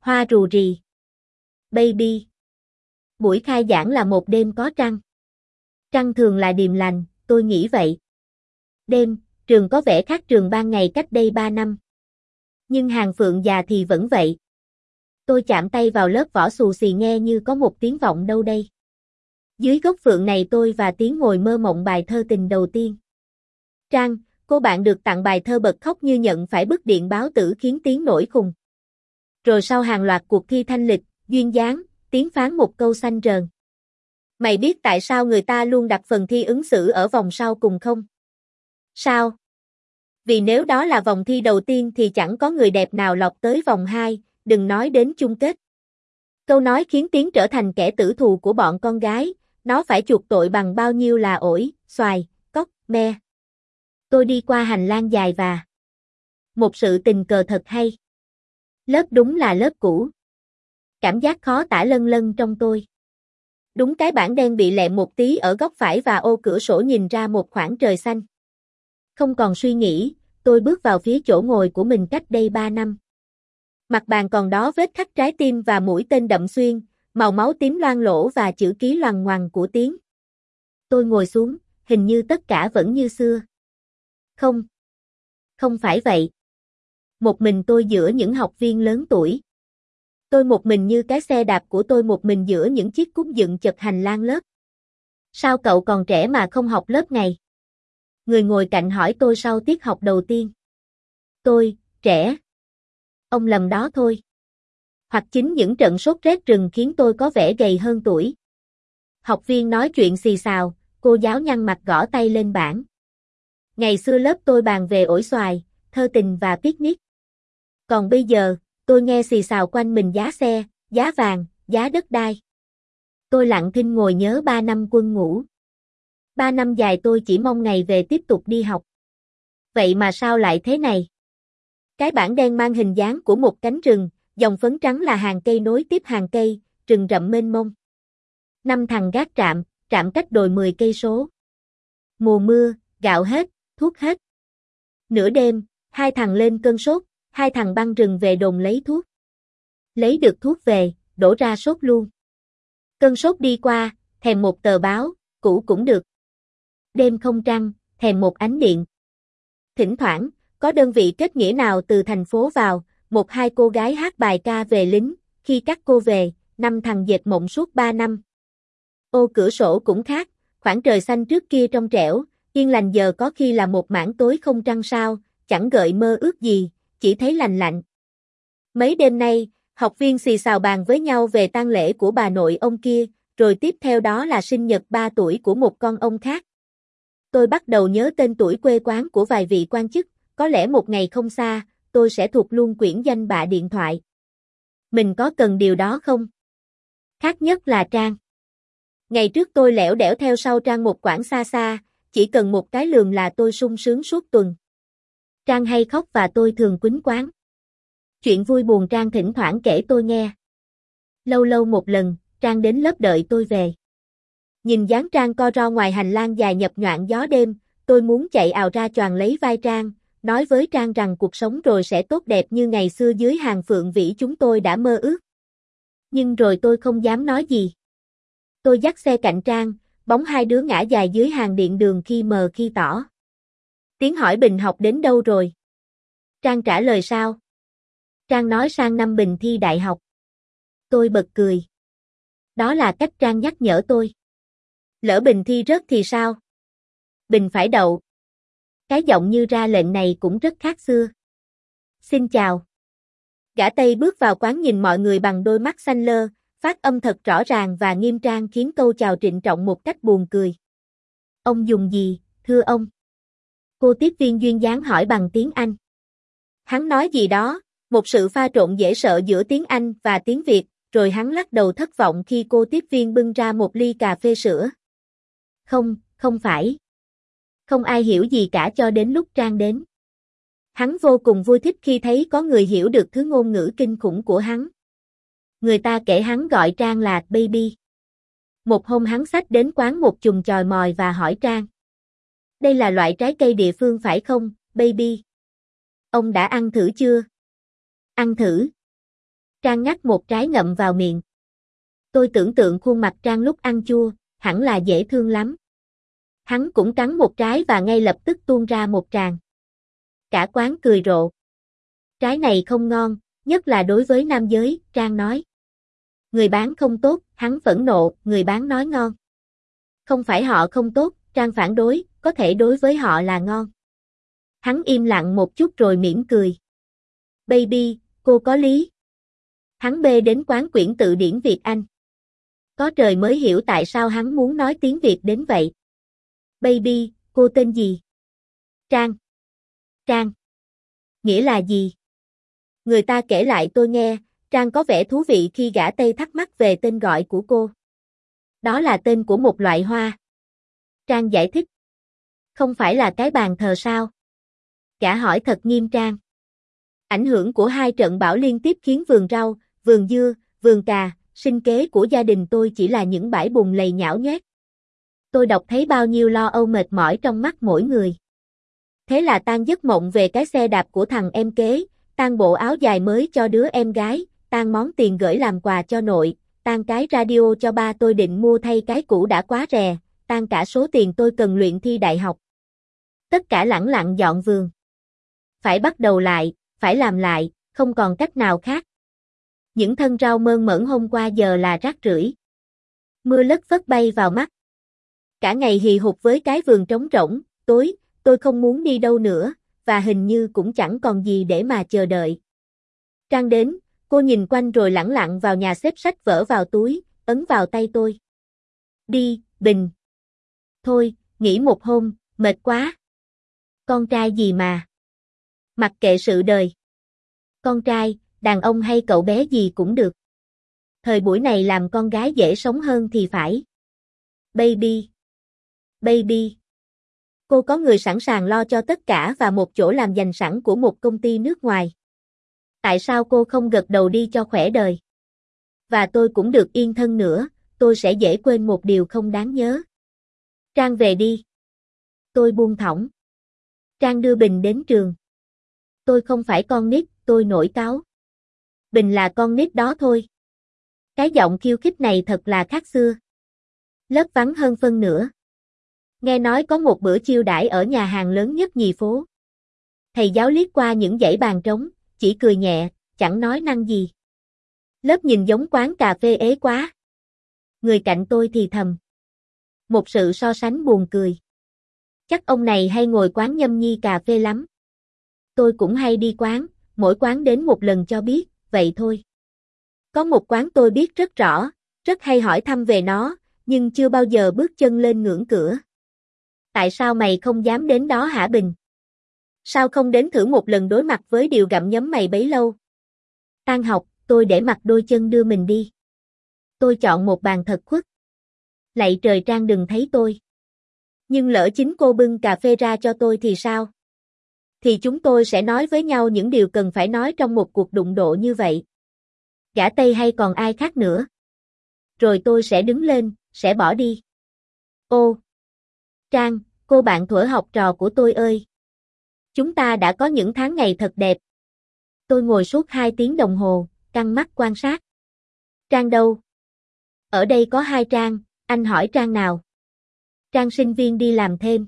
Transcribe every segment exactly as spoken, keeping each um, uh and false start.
Hoa rù rì. Baby. Buổi khai giảng là một đêm có trăng. Trăng thường là điềm lành, tôi nghĩ vậy. Đêm, trường có vẻ khác trường ban ngày cách đây ba năm. Nhưng hàng phượng già thì vẫn vậy. Tôi chạm tay vào lớp vỏ xù xì nghe như có một tiếng vọng đâu đây. Dưới gốc phượng này tôi và Tiến ngồi mơ mộng bài thơ tình đầu tiên. Trang, cô bạn được tặng bài thơ bật khóc như nhận phải bức điện báo tử khiến Tiến nổi khùng. Rồi sau hàng loạt cuộc thi thanh lịch, duyên dáng, Tiến phán một câu xanh rờn. Mày biết tại sao người ta luôn đặt phần thi ứng xử ở vòng sau cùng không? Sao? Vì nếu đó là vòng thi đầu tiên thì chẳng có người đẹp nào lọt tới vòng hai, đừng nói đến chung kết. Câu nói khiến Tiến trở thành kẻ tử thù của bọn con gái, nó phải chuộc tội bằng bao nhiêu là ổi, xoài, cóc, me. Tôi đi qua hành lang dài và một sự tình cờ thật hay. Lớp đúng là lớp cũ. Cảm giác khó tả lân lân trong tôi. Đúng cái bảng đen bị lẹm một tí ở góc phải và ô cửa sổ nhìn ra một khoảng trời xanh. Không còn suy nghĩ, tôi bước vào phía chỗ ngồi của mình cách đây ba năm. Mặt bàn còn đó vết khắc trái tim và mũi tên đậm xuyên, màu máu tím loang lỗ và chữ ký loằng ngoằng của Tiến. Tôi ngồi xuống, hình như tất cả vẫn như xưa. Không. Không phải vậy. Một mình tôi giữa những học viên lớn tuổi. Tôi một mình như cái xe đạp của tôi một mình giữa những chiếc cúc dựng chật hành lang lớp. Sao cậu còn trẻ mà không học lớp ngày? Người ngồi cạnh hỏi tôi sau tiết học đầu tiên. Tôi, trẻ. Ông lầm đó thôi. Hoặc chính những trận sốt rét rừng khiến tôi có vẻ gầy hơn tuổi. Học viên nói chuyện xì xào, cô giáo nhăn mặt gõ tay lên bảng. Ngày xưa lớp tôi bàn về ổi xoài, thơ tình và picnic. Còn bây giờ, tôi nghe xì xào quanh mình giá xe, giá vàng, giá đất đai. Tôi lặng thinh ngồi nhớ ba năm quân ngũ. Ba năm dài tôi chỉ mong ngày về tiếp tục đi học. Vậy mà sao lại thế này? Cái bảng đen mang hình dáng của một cánh rừng, dòng phấn trắng là hàng cây nối tiếp hàng cây, rừng rậm mênh mông. Năm thằng gác trạm, trạm cách đồi mười cây số. Mùa mưa, gạo hết, thuốc hết. Nửa đêm, hai thằng lên cơn sốt, hai thằng băng rừng về đồn lấy thuốc. Lấy được thuốc về, đổ ra sốt luôn. Cơn sốt đi qua, thèm một tờ báo, cũ cũng được. Đêm không trăng, thèm một ánh điện. Thỉnh thoảng, có đơn vị kết nghĩa nào từ thành phố vào, một hai cô gái hát bài ca về lính, khi các cô về, năm thằng dệt mộng suốt ba năm. Ô cửa sổ cũng khác, khoảng trời xanh trước kia trong trẻo, yên lành giờ có khi là một mảng tối không trăng sao, chẳng gợi mơ ước gì, chỉ thấy lành lạnh. Mấy đêm nay, học viên xì xào bàn với nhau về tang lễ của bà nội ông kia, rồi tiếp theo đó là sinh nhật ba tuổi của một con ông khác. Tôi bắt đầu nhớ tên tuổi quê quán của vài vị quan chức, có lẽ một ngày không xa, tôi sẽ thuộc luôn quyển danh bạ điện thoại. Mình có cần điều đó không? Khác nhất là Trang. Ngày trước tôi lẻo đẻo theo sau Trang một quãng xa xa, chỉ cần một cái lườm là tôi sung sướng suốt tuần. Trang hay khóc và tôi thường quýnh quáng. Chuyện vui buồn Trang thỉnh thoảng kể tôi nghe. Lâu lâu một lần, Trang đến lớp đợi tôi về. Nhìn dáng Trang co ro ngoài hành lang dài nhập nhoạng gió đêm, tôi muốn chạy ào ra choàng lấy vai Trang, nói với Trang rằng cuộc sống rồi sẽ tốt đẹp như ngày xưa dưới hàng phượng vĩ chúng tôi đã mơ ước. Nhưng rồi tôi không dám nói gì. Tôi dắt xe cạnh Trang, bóng hai đứa ngã dài dưới hàng điện đường khi mờ khi tỏ. Tiến hỏi Bình học đến đâu rồi? Trang trả lời sao? Trang nói sang năm Bình thi đại học. Tôi bật cười. Đó là cách Trang nhắc nhở tôi. Lỡ Bình thi rớt thì sao? Bình phải đậu. Cái giọng như ra lệnh này cũng rất khác xưa. Xin chào. Gã Tây bước vào quán nhìn mọi người bằng đôi mắt xanh lơ, phát âm thật rõ ràng và nghiêm trang khiến câu chào trịnh trọng một cách buồn cười. Ông dùng gì, thưa ông? Cô tiếp viên duyên dáng hỏi bằng tiếng Anh. Hắn nói gì đó, một sự pha trộn dễ sợ giữa tiếng Anh và tiếng Việt, rồi hắn lắc đầu thất vọng khi cô tiếp viên bưng ra một ly cà phê sữa. Không, không phải. Không ai hiểu gì cả cho đến lúc Trang đến. Hắn vô cùng vui thích khi thấy có người hiểu được thứ ngôn ngữ kinh khủng của hắn. Người ta kể hắn gọi Trang là baby. Một hôm hắn xách đến quán một chùm chòi mòi và hỏi Trang. Đây là loại trái cây địa phương phải không, baby? Ông đã ăn thử chưa? Ăn thử. Trang ngắt một trái ngậm vào miệng. Tôi tưởng tượng khuôn mặt Trang lúc ăn chua, hẳn là dễ thương lắm. Hắn cũng cắn một trái và ngay lập tức tuôn ra một tràng. Cả quán cười rộ. Trái này không ngon, nhất là đối với nam giới, Trang nói. Người bán không tốt, hắn phẫn nộ, người bán nói ngon. Không phải họ không tốt, Trang phản đối, có thể đối với họ là ngon. Hắn im lặng một chút rồi mỉm cười. Baby, cô có lý. Hắn bê đến quán quyển từ điển Việt Anh. Có trời mới hiểu tại sao hắn muốn nói tiếng Việt đến vậy. Baby, cô tên gì? Trang. Trang. Nghĩa là gì? Người ta kể lại tôi nghe, Trang có vẻ thú vị khi gã Tây thắc mắc về tên gọi của cô. Đó là tên của một loại hoa. Trang giải thích. Không phải là cái bàn thờ sao? Gã hỏi thật nghiêm trang. Ảnh hưởng của hai trận bão liên tiếp khiến vườn rau, vườn dưa, vườn cà, sinh kế của gia đình tôi chỉ là những bãi bùn lầy nhão nhoét. Tôi đọc thấy bao nhiêu lo âu mệt mỏi trong mắt mỗi người. Thế là tan giấc mộng về cái xe đạp của thằng em kế, tan bộ áo dài mới cho đứa em gái, tan món tiền gửi làm quà cho nội, tan cái radio cho ba tôi định mua thay cái cũ đã quá rẻ, tan cả số tiền tôi cần luyện thi đại học. Tất cả lẳng lặng dọn vườn. Phải bắt đầu lại, phải làm lại, không còn cách nào khác. Những thân rau mơn mởn hôm qua giờ là rác rưởi. Mưa lất phất bay vào mắt. Cả ngày hì hục với cái vườn trống rỗng, tối, tôi không muốn đi đâu nữa, và hình như cũng chẳng còn gì để mà chờ đợi. Trang đến, cô nhìn quanh rồi lẳng lặng vào nhà xếp sách vở vào túi, ấn vào tay tôi. Đi, Bình. Thôi, nghỉ một hôm, mệt quá. Con trai gì mà. Mặc kệ sự đời. Con trai, đàn ông hay cậu bé gì cũng được. Thời buổi này làm con gái dễ sống hơn thì phải. Baby. Baby. Cô có người sẵn sàng lo cho tất cả và một chỗ làm dành sẵn của một công ty nước ngoài. Tại sao cô không gật đầu đi cho khỏe đời? Và tôi cũng được yên thân nữa, tôi sẽ dễ quên một điều không đáng nhớ. Trang về đi. Tôi buông thõng. Trang đưa Bình đến trường. Tôi không phải con nít, tôi nổi cáu. Bình là con nít đó thôi. Cái giọng khiêu khích này thật là khác xưa. Lớp vắng hơn phân nửa. Nghe nói có một bữa chiêu đãi ở nhà hàng lớn nhất nhì phố. Thầy giáo liếc qua những dãy bàn trống, chỉ cười nhẹ, chẳng nói năng gì. Lớp nhìn giống quán cà phê ế quá. Người cạnh tôi thì thầm. Một sự so sánh buồn cười. Chắc ông này hay ngồi quán nhâm nhi cà phê lắm. Tôi cũng hay đi quán, mỗi quán đến một lần cho biết, vậy thôi. Có một quán tôi biết rất rõ, rất hay hỏi thăm về nó, nhưng chưa bao giờ bước chân lên ngưỡng cửa. Tại sao mày không dám đến đó hả Bình? Sao không đến thử một lần đối mặt với điều gặm nhấm mày bấy lâu? Tan học, tôi để mặc đôi chân đưa mình đi. Tôi chọn một bàn thật khuất. Lạy trời Trang đừng thấy tôi. Nhưng lỡ chính cô bưng cà phê ra cho tôi thì sao? Thì chúng tôi sẽ nói với nhau những điều cần phải nói trong một cuộc đụng độ như vậy. Gã Tây hay còn ai khác nữa? Rồi tôi sẽ đứng lên, sẽ bỏ đi. Ô! Trang, cô bạn thuở học trò của tôi ơi! Chúng ta đã có những tháng ngày thật đẹp. Tôi ngồi suốt hai tiếng đồng hồ, căng mắt quan sát. Trang đâu? Ở đây có hai Trang, anh hỏi Trang nào? Trang sinh viên đi làm thêm.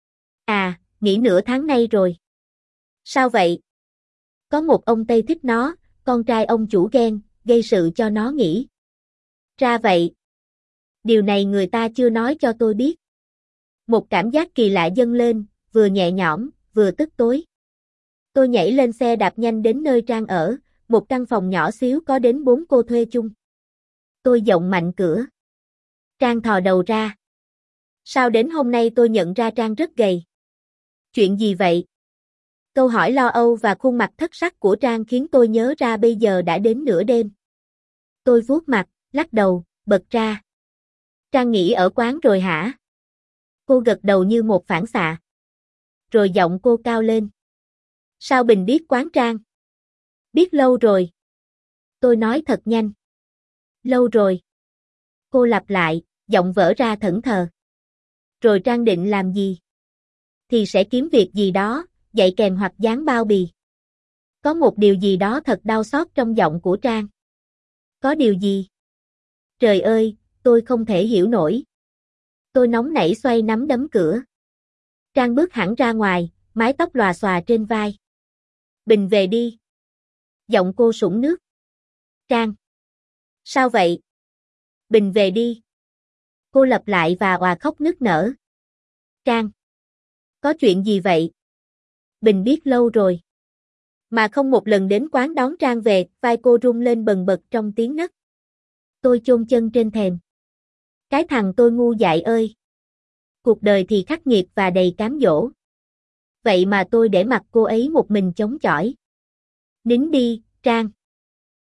À, nghỉ nửa tháng nay rồi. Sao vậy? Có một ông Tây thích nó, con trai ông chủ ghen, gây sự cho nó nghỉ. Ra vậy. Điều này người ta chưa nói cho tôi biết. Một cảm giác kỳ lạ dâng lên, vừa nhẹ nhõm, vừa tức tối. Tôi nhảy lên xe đạp nhanh đến nơi Trang ở, một căn phòng nhỏ xíu có đến bốn cô thuê chung. Tôi giọng mạnh cửa. Trang thò đầu ra. Sao đến hôm nay tôi nhận ra Trang rất gầy? Chuyện gì vậy? Câu hỏi lo âu và khuôn mặt thất sắc của Trang khiến tôi nhớ ra bây giờ đã đến nửa đêm. Tôi vuốt mặt, lắc đầu, bật ra. Trang nghỉ ở quán rồi hả? Cô gật đầu như một phản xạ. Rồi giọng cô cao lên. Sao Bình biết quán Trang? Biết lâu rồi. Tôi nói thật nhanh. Lâu rồi. Cô lặp lại, giọng vỡ ra thẫn thờ. Rồi Trang định làm gì? Thì sẽ kiếm việc gì đó, dạy kèm hoặc dán bao bì. Có một điều gì đó thật đau xót trong giọng của Trang. Có điều gì? Trời ơi, tôi không thể hiểu nổi. Tôi nóng nảy xoay nắm đấm cửa. Trang bước hẳn ra ngoài, mái tóc lòa xòa trên vai. Bình về đi. Giọng cô sũng nước. Trang. Sao vậy? Bình về đi. Cô lặp lại và òa khóc nức nở. Trang. Có chuyện gì vậy? Bình biết lâu rồi. Mà không một lần đến quán đón Trang về, vai cô rung lên bần bật trong tiếng nấc. Tôi chôn chân trên thềm. Cái thằng tôi ngu dại ơi. Cuộc đời thì khắc nghiệt và đầy cám dỗ. Vậy mà tôi để mặc cô ấy một mình chống chọi. Nín đi, Trang.